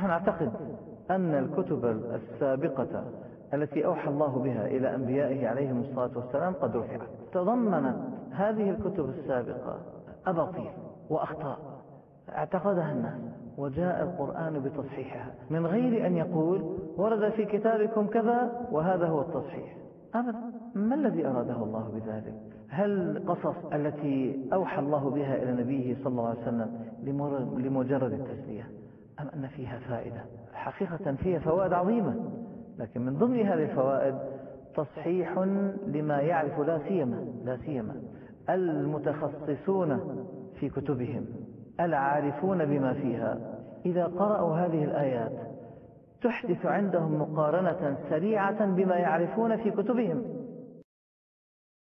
نحن نعتقد أن الكتب السابقة التي أوحى الله بها إلى أنبيائه عليهم الصلاة والسلام قد رفعت. تضمنت هذه الكتب السابقة أباطيل وأخطاء اعتقدها الناس، وجاء القرآن بتصحيحها من غير أن يقول ورد في كتابكم كذا وهذا هو التصحيح أبدا. ما الذي أراده الله بذلك؟ هل القصص التي أوحى الله بها إلى نبيه صلى الله عليه وسلم لمجرد التسلية، أم أن فيها فائدة؟ حقيقة فيها فوائد عظيمة، لكن من ضمن هذه الفوائد تصحيح لما يعرف لا سيما المتخصصون في كتبهم العارفون بما فيها، إذا قرأوا هذه الآيات تحدث عندهم مقارنة سريعة بما يعرفون في كتبهم.